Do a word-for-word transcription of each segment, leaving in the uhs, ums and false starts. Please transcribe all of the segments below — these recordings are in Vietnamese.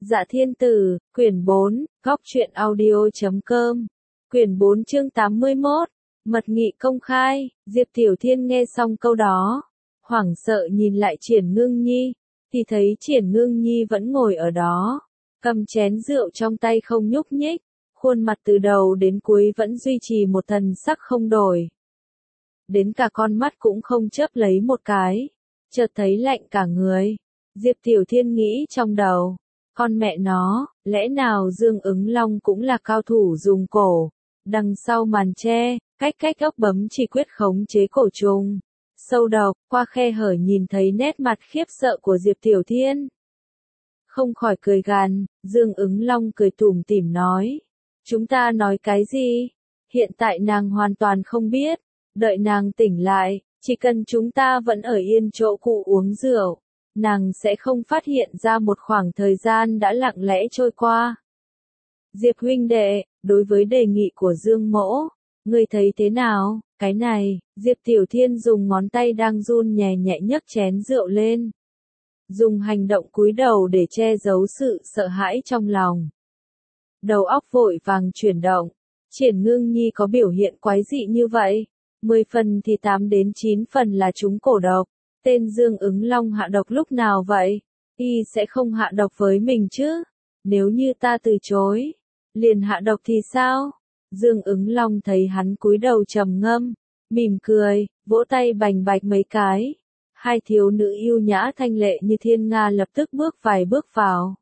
Dạ Thiên Tử, quyển bốn, góc truyện audio chấm com, quyển bốn chương tám mươi mốt, mật nghị công khai. Diệp Tiểu Thiên nghe xong câu đó, hoảng sợ nhìn lại Triển Ngưng Nhi, thì thấy Triển Ngưng Nhi vẫn ngồi ở đó, cầm chén rượu trong tay không nhúc nhích, khuôn mặt từ đầu đến cuối vẫn duy trì một thần sắc không đổi. Đến cả con mắt cũng không chớp lấy một cái, chợt thấy lạnh cả người. Diệp Tiểu Thiên nghĩ trong đầu, con mẹ nó, lẽ nào Dương Ứng Long cũng là cao thủ dùng cổ, đằng sau màn che, cách cách ốc bấm chỉ quyết khống chế cổ trùng. Sâu độc, qua khe hở nhìn thấy nét mặt khiếp sợ của Diệp Tiểu Thiên. Không khỏi cười gằn, Dương Ứng Long cười tủm tỉm nói. Chúng ta nói cái gì? Hiện tại nàng hoàn toàn không biết, đợi nàng tỉnh lại, chỉ cần chúng ta vẫn ở yên chỗ cũ uống rượu, nàng sẽ không phát hiện ra một khoảng thời gian đã lặng lẽ trôi qua. Diệp huynh đệ, đối với đề nghị của Dương Mỗ, ngươi thấy thế nào? Cái này, Diệp Tiểu Thiên dùng ngón tay đang run nhẹ nhẹ nhấc chén rượu lên. Dùng hành động cúi đầu để che giấu sự sợ hãi trong lòng. Đầu óc vội vàng chuyển động, Triển Ngưng Nhi có biểu hiện quái dị như vậy, mười phần thì tám đến chín phần là chúng cổ độc. Tên Dương Ứng Long hạ độc lúc nào vậy? Y sẽ không hạ độc với mình chứ? Nếu như ta từ chối, liền hạ độc thì sao? Dương Ứng Long thấy hắn cúi đầu trầm ngâm, mỉm cười, vỗ tay bành bạch mấy cái. Hai thiếu nữ yêu nhã thanh lệ như thiên nga lập tức bước vài bước vào.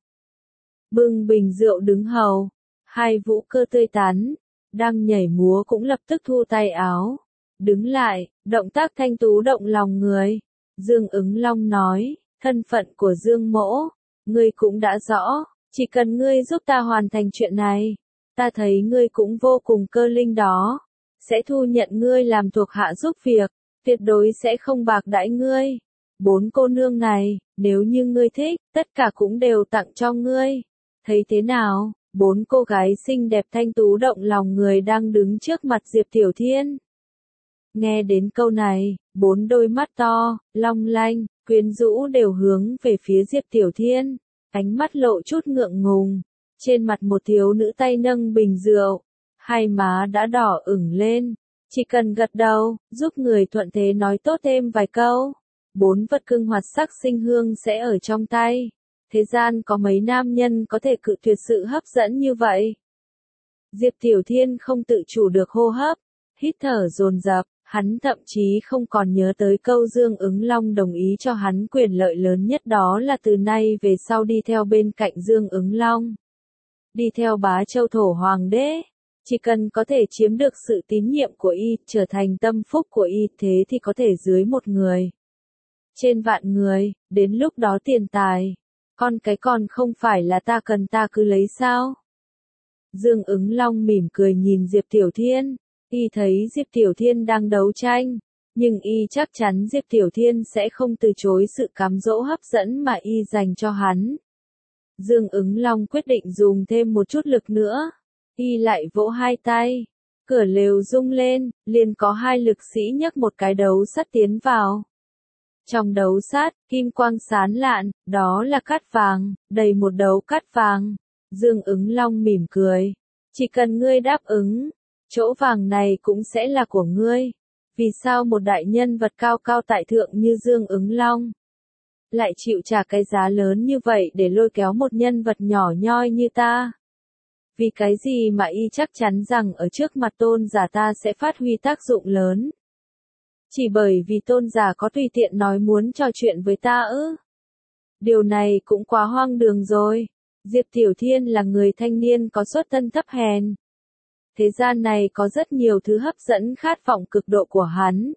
Bưng bình rượu đứng hầu, hai vũ cơ tươi tắn, đang nhảy múa cũng lập tức thu tay áo. Đứng lại, động tác thanh tú động lòng người. Dương Ứng Long nói, thân phận của Dương Mỗ, ngươi cũng đã rõ, chỉ cần ngươi giúp ta hoàn thành chuyện này, ta thấy ngươi cũng vô cùng cơ linh đó, sẽ thu nhận ngươi làm thuộc hạ giúp việc, tuyệt đối sẽ không bạc đãi ngươi. Bốn cô nương này, nếu như ngươi thích, tất cả cũng đều tặng cho ngươi. Thấy thế nào? Bốn cô gái xinh đẹp thanh tú động lòng người đang đứng trước mặt Diệp Tiểu Thiên. Nghe đến câu này, bốn đôi mắt to, long lanh, quyến rũ đều hướng về phía Diệp Tiểu Thiên, ánh mắt lộ chút ngượng ngùng, trên mặt một thiếu nữ tay nâng bình rượu, hai má đã đỏ ửng lên, chỉ cần gật đầu, giúp người thuận thế nói tốt thêm vài câu, bốn vật cưng hoạt sắc sinh hương sẽ ở trong tay. Thế gian có mấy nam nhân có thể cự tuyệt sự hấp dẫn như vậy? Diệp Tiểu Thiên không tự chủ được hô hấp, hít thở dồn dập. Hắn thậm chí không còn nhớ tới câu Dương Ứng Long đồng ý cho hắn quyền lợi lớn nhất, đó là từ nay về sau đi theo bên cạnh Dương Ứng Long. Đi theo bá châu thổ hoàng đế. Chỉ cần có thể chiếm được sự tín nhiệm của y, trở thành tâm phúc của y, thế thì có thể dưới một người. Trên vạn người, đến lúc đó tiền tài. Con cái còn không phải là ta cần ta cứ lấy sao? Dương Ứng Long mỉm cười nhìn Diệp Tiểu Thiên. Y thấy Diệp Tiểu Thiên đang đấu tranh, nhưng y chắc chắn Diệp Tiểu Thiên sẽ không từ chối sự cám dỗ hấp dẫn mà y dành cho hắn. Dương Ứng Long quyết định dùng thêm một chút lực nữa. Y lại vỗ hai tay, cửa lều rung lên, liền có hai lực sĩ nhấc một cái đấu sắt tiến vào. Trong đấu sắt, kim quang sáng lạn, đó là cát vàng, đầy một đấu cát vàng. Dương Ứng Long mỉm cười, chỉ cần ngươi đáp ứng, chỗ vàng này cũng sẽ là của ngươi. Vì sao một đại nhân vật cao cao tại thượng như Dương Ứng Long lại chịu trả cái giá lớn như vậy để lôi kéo một nhân vật nhỏ nhoi như ta? Vì cái gì mà y chắc chắn rằng ở trước mặt tôn giả ta sẽ phát huy tác dụng lớn? Chỉ bởi vì tôn giả có tùy tiện nói muốn trò chuyện với ta ư? Điều này cũng quá hoang đường rồi. Diệp Tiểu Thiên là người thanh niên có xuất thân thấp hèn. Thế gian này có rất nhiều thứ hấp dẫn khát vọng cực độ của hắn.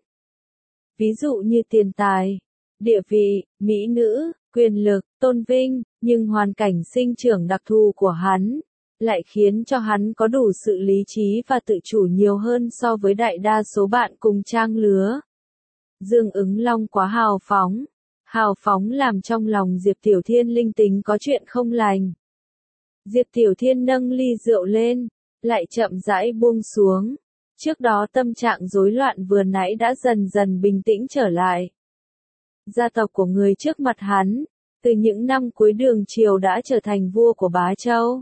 Ví dụ như tiền tài, địa vị, mỹ nữ, quyền lực, tôn vinh, nhưng hoàn cảnh sinh trưởng đặc thù của hắn lại khiến cho hắn có đủ sự lý trí và tự chủ nhiều hơn so với đại đa số bạn cùng trang lứa. Dương Ứng Long quá hào phóng, hào phóng làm trong lòng Diệp Tiểu Thiên linh tính có chuyện không lành. Diệp Tiểu Thiên nâng ly rượu lên, lại chậm rãi buông xuống. Trước đó tâm trạng rối loạn vừa nãy đã dần dần bình tĩnh trở lại. Gia tộc của người trước mặt hắn, Từ những năm cuối Đường Triều đã trở thành vua của Bá Châu.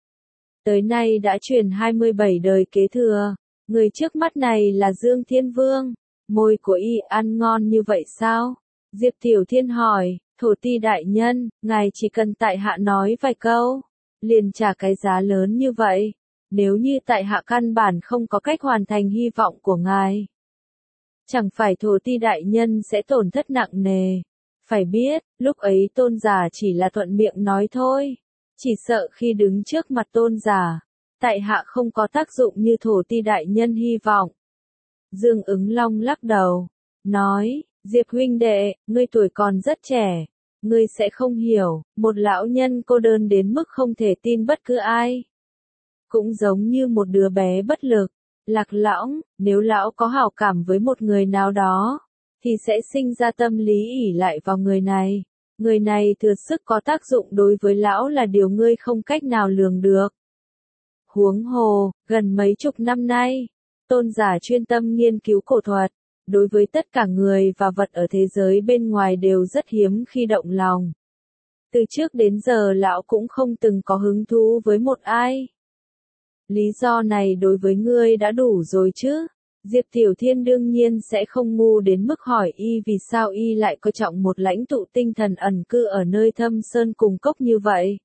Tới nay đã truyền hai mươi bảy đời kế thừa. Người trước mắt này là Dương Thiên Vương. Môi của y ăn ngon như vậy sao? Diệp Tiểu Thiên hỏi, thổ ti đại nhân, ngài chỉ cần tại hạ nói vài câu, liền trả cái giá lớn như vậy. Nếu như tại hạ căn bản không có cách hoàn thành hy vọng của ngài, chẳng phải thổ ti đại nhân sẽ tổn thất nặng nề. Phải biết, lúc ấy tôn giả chỉ là thuận miệng nói thôi. Chỉ sợ khi đứng trước mặt tôn giả, tại hạ không có tác dụng như thổ ti đại nhân hy vọng. Dương Ứng Long lắc đầu, nói, Diệp huynh đệ, ngươi tuổi còn rất trẻ, ngươi sẽ không hiểu, một lão nhân cô đơn đến mức không thể tin bất cứ ai. Cũng giống như một đứa bé bất lực, lạc lõng, nếu lão có hảo cảm với một người nào đó, thì sẽ sinh ra tâm lý ỷ lại vào người này. Người này thừa sức có tác dụng đối với lão là điều ngươi không cách nào lường được. Huống hồ, gần mấy chục năm nay, tôn giả chuyên tâm nghiên cứu cổ thuật, đối với tất cả người và vật ở thế giới bên ngoài đều rất hiếm khi động lòng. Từ trước đến giờ lão cũng không từng có hứng thú với một ai. Lý do này đối với ngươi đã đủ rồi chứ? Diệp Tiểu Thiên đương nhiên sẽ không ngu đến mức hỏi y vì sao y lại coi trọng một lãnh tụ tinh thần ẩn cư ở nơi thâm sơn cùng cốc như vậy.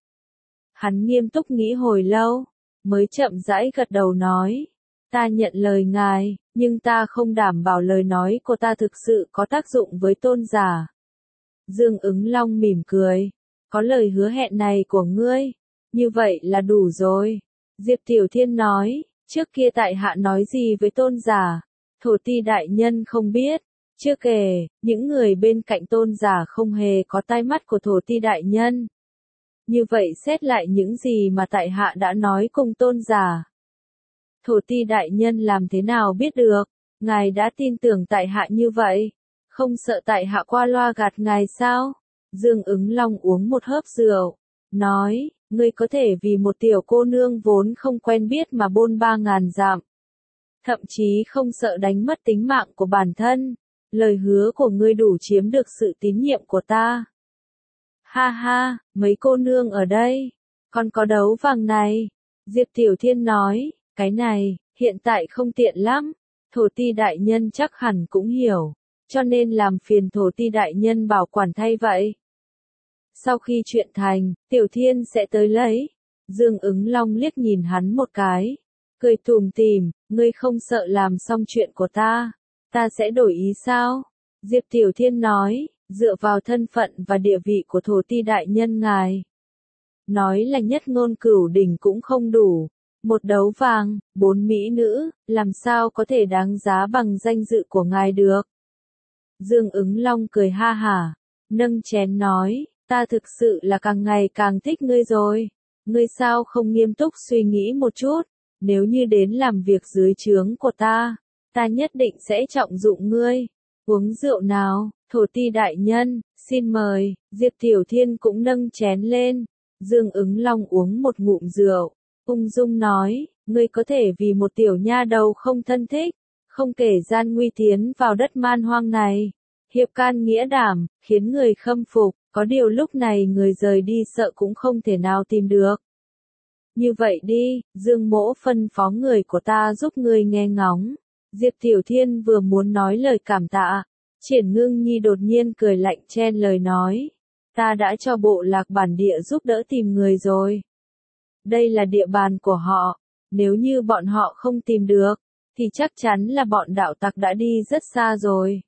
Hắn nghiêm túc nghĩ hồi lâu, mới chậm rãi gật đầu nói, ta nhận lời ngài, nhưng ta không đảm bảo lời nói của ta thực sự có tác dụng với tôn giả. Dương Ứng Long mỉm cười, có lời hứa hẹn này của ngươi, như vậy là đủ rồi. Diệp Tiểu Thiên nói, trước kia tại hạ nói gì với tôn giả, thổ ti đại nhân không biết, chưa kể, những người bên cạnh tôn giả không hề có tai mắt của thổ ti đại nhân. Như vậy xét lại những gì mà tại hạ đã nói cùng tôn giả. Thổ ti đại nhân làm thế nào biết được, ngài đã tin tưởng tại hạ như vậy, không sợ tại hạ qua loa gạt ngài sao? Dương Ứng Long uống một hớp rượu, nói, ngươi có thể vì một tiểu cô nương vốn không quen biết mà bôn ba ngàn dặm. Thậm chí không sợ đánh mất tính mạng của bản thân, lời hứa của ngươi đủ chiếm được sự tín nhiệm của ta. Ha ha, mấy cô nương ở đây, còn có đấu vàng này. Diệp Tiểu Thiên nói, cái này, hiện tại không tiện lắm, thổ ti đại nhân chắc hẳn cũng hiểu, cho nên làm phiền thổ ti đại nhân bảo quản thay vậy. Sau khi chuyện thành, Tiểu Thiên sẽ tới lấy. Dương Ứng Long liếc nhìn hắn một cái, cười tủm tỉm, ngươi không sợ làm xong chuyện của ta, ta sẽ đổi ý sao? Diệp Tiểu Thiên nói, dựa vào thân phận và địa vị của thổ ti đại nhân ngài, nói là nhất ngôn cửu đỉnh cũng không đủ. Một đấu vàng, bốn mỹ nữ, làm sao có thể đáng giá bằng danh dự của ngài được? Dương Ứng Long cười ha hả, nâng chén nói, ta thực sự là càng ngày càng thích ngươi rồi. Ngươi sao không nghiêm túc suy nghĩ một chút, nếu như đến làm việc dưới trướng của ta, ta nhất định sẽ trọng dụng ngươi. Uống rượu nào, thổ ti đại nhân, xin mời. Diệp Tiểu Thiên cũng nâng chén lên. Dương Ứng Long uống một ngụm rượu, ung dung nói, ngươi có thể vì một tiểu nha đầu không thân thích, không kể gian nguy tiến vào đất man hoang này, hiệp can nghĩa đảm, khiến người khâm phục, có điều lúc này người rời đi sợ cũng không thể nào tìm được. Như vậy đi, Dương Mỗ phân phó người của ta giúp ngươi nghe ngóng. Diệp Tiểu Thiên vừa muốn nói lời cảm tạ, Triển Ngưng Nhi đột nhiên cười lạnh chen lời nói, ta đã cho bộ lạc bản địa giúp đỡ tìm người rồi. Đây là địa bàn của họ, nếu như bọn họ không tìm được, thì chắc chắn là bọn đạo tặc đã đi rất xa rồi.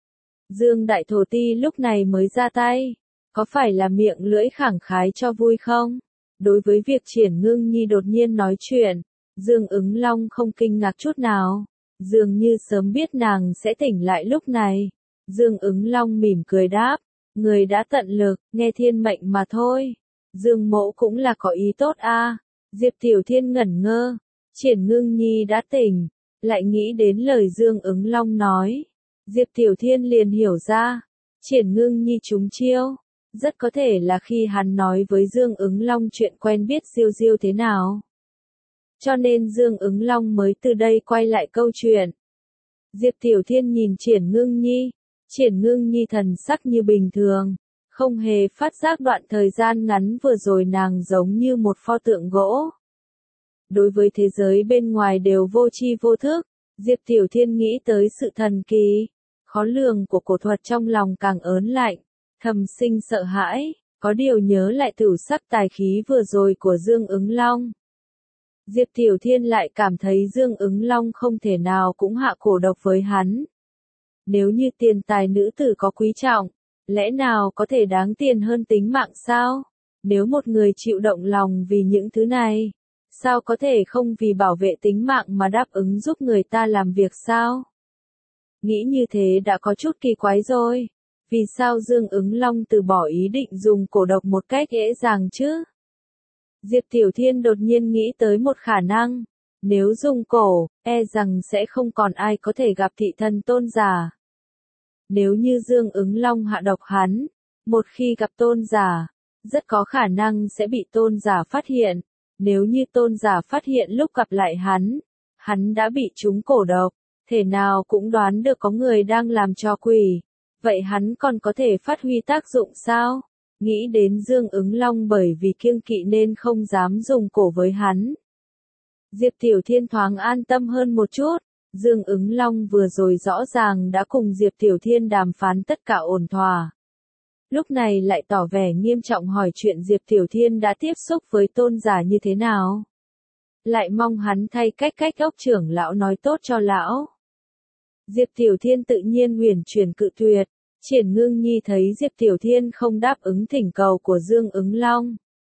Dương Đại Thổ Ti lúc này mới ra tay, có phải là miệng lưỡi khẳng khái cho vui không? Đối với việc Triển Ngưng Nhi đột nhiên nói chuyện, Dương Ứng Long không kinh ngạc chút nào, dường như sớm biết nàng sẽ tỉnh lại lúc này. Dương Ứng Long mỉm cười đáp, người đã tận lực, nghe thiên mệnh mà thôi. Dương Mỗ cũng là có ý tốt a. À. Diệp Tiểu Thiên ngẩn ngơ, Triển Ngưng Nhi đã tỉnh, lại nghĩ đến lời Dương Ứng Long nói. Diệp Tiểu Thiên liền hiểu ra, Triển Ngưng Nhi trúng chiêu, rất có thể là khi hắn nói với Dương Ứng Long chuyện quen biết diêu diêu thế nào. Cho nên Dương Ứng Long mới từ đây quay lại câu chuyện. Diệp Tiểu Thiên nhìn Triển Ngưng Nhi, Triển Ngưng Nhi thần sắc như bình thường, không hề phát giác đoạn thời gian ngắn vừa rồi nàng giống như một pho tượng gỗ. Đối với thế giới bên ngoài đều vô tri vô thức, Diệp Tiểu Thiên nghĩ tới sự thần kỳ, khó lường của cổ thuật trong lòng càng ớn lạnh, thầm sinh sợ hãi, có điều nhớ lại tửu sắc tài khí vừa rồi của Dương Ứng Long. Diệp Tiểu Thiên lại cảm thấy Dương Ứng Long không thể nào cũng hạ cổ độc với hắn. Nếu như tiền tài nữ tử có quý trọng, lẽ nào có thể đáng tiền hơn tính mạng sao? Nếu một người chịu động lòng vì những thứ này, sao có thể không vì bảo vệ tính mạng mà đáp ứng giúp người ta làm việc sao? Nghĩ như thế đã có chút kỳ quái rồi. Vì sao Dương Ứng Long từ bỏ ý định dùng cổ độc một cách dễ dàng chứ? Diệp Tiểu Thiên đột nhiên nghĩ tới một khả năng. Nếu dùng cổ, e rằng sẽ không còn ai có thể gặp thị thần tôn giả. Nếu như Dương Ứng Long hạ độc hắn, một khi gặp tôn giả, rất có khả năng sẽ bị tôn giả phát hiện. Nếu như tôn giả phát hiện lúc gặp lại hắn, hắn đã bị trúng cổ độc, thể nào cũng đoán được có người đang làm trò quỷ. Vậy hắn còn có thể phát huy tác dụng sao? Nghĩ đến Dương Ứng Long bởi vì kiêng kỵ nên không dám dùng cổ với hắn. Diệp Tiểu Thiên thoáng an tâm hơn một chút. Dương Ứng Long vừa rồi rõ ràng đã cùng Diệp Tiểu Thiên đàm phán tất cả ổn thỏa. Lúc này lại tỏ vẻ nghiêm trọng hỏi chuyện Diệp Tiểu Thiên đã tiếp xúc với tôn giả như thế nào. Lại mong hắn thay cách cách ốc trưởng lão nói tốt cho lão. Diệp Tiểu Thiên tự nhiên huyền chuyển cự tuyệt. Triển Ngưng Nhi thấy Diệp Tiểu Thiên không đáp ứng thỉnh cầu của Dương Ứng Long.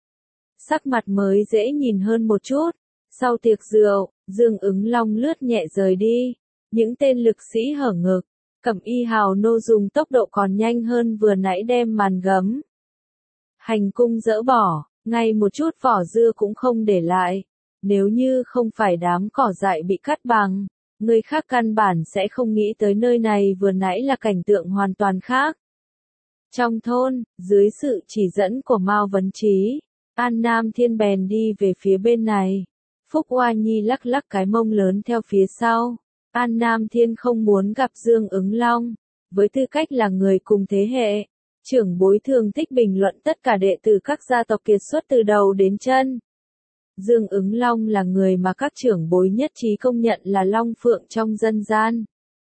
Sắc mặt mới dễ nhìn hơn một chút. Sau tiệc rượu, Dương Ứng Long lướt nhẹ rời đi. Những tên lực sĩ hở ngực, Cẩm Y Hào nô dùng tốc độ còn nhanh hơn vừa nãy đem màn gấm hành cung dỡ bỏ, ngay một chút vỏ dưa cũng không để lại. Nếu như không phải đám cỏ dại bị cắt bằng, người khác căn bản sẽ không nghĩ tới nơi này vừa nãy là cảnh tượng hoàn toàn khác. Trong thôn, dưới sự chỉ dẫn của Mao Vấn Trí, An Nam Thiên bèn đi về phía bên này. Phúc Oa Nhi lắc lắc cái mông lớn theo phía sau. An Nam Thiên không muốn gặp Dương Ứng Long. Với tư cách là người cùng thế hệ, trưởng bối thường thích bình luận tất cả đệ tử các gia tộc kiệt xuất từ đầu đến chân. Dương Ứng Long là người mà các trưởng bối nhất trí công nhận là Long Phượng trong dân gian.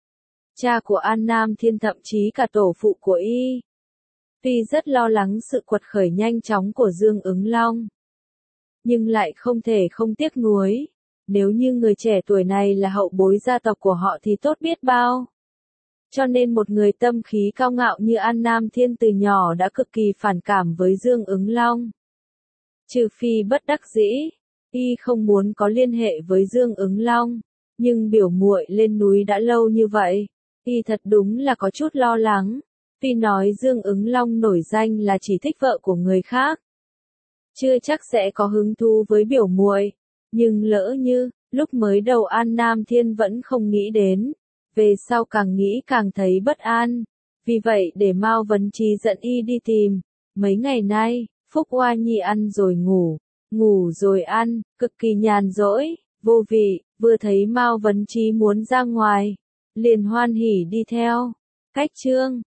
Cha của An Nam Thiên thậm chí cả tổ phụ của y. Tuy rất lo lắng sự quật khởi nhanh chóng của Dương Ứng Long, nhưng lại không thể không tiếc nuối. Nếu như người trẻ tuổi này là hậu bối gia tộc của họ thì tốt biết bao. Cho nên một người tâm khí cao ngạo như An Nam Thiên từ nhỏ đã cực kỳ phản cảm với Dương Ứng Long. Trừ phi bất đắc dĩ, y không muốn có liên hệ với Dương Ứng Long, nhưng biểu muội lên núi đã lâu như vậy, y thật đúng là có chút lo lắng. Tuy nói Dương Ứng Long nổi danh là chỉ thích vợ của người khác, chưa chắc sẽ có hứng thú với biểu muội, nhưng lỡ như, lúc mới đầu An Nam Thiên vẫn không nghĩ đến, về sau càng nghĩ càng thấy bất an. Vì vậy để Mao Vấn Trí dẫn y đi tìm. Mấy ngày nay, Phúc Oa Nhi ăn rồi ngủ, ngủ rồi ăn, cực kỳ nhàn rỗi, vô vị, vừa thấy Mao Vấn Trí muốn ra ngoài, liền hoan hỉ đi theo. Cách chương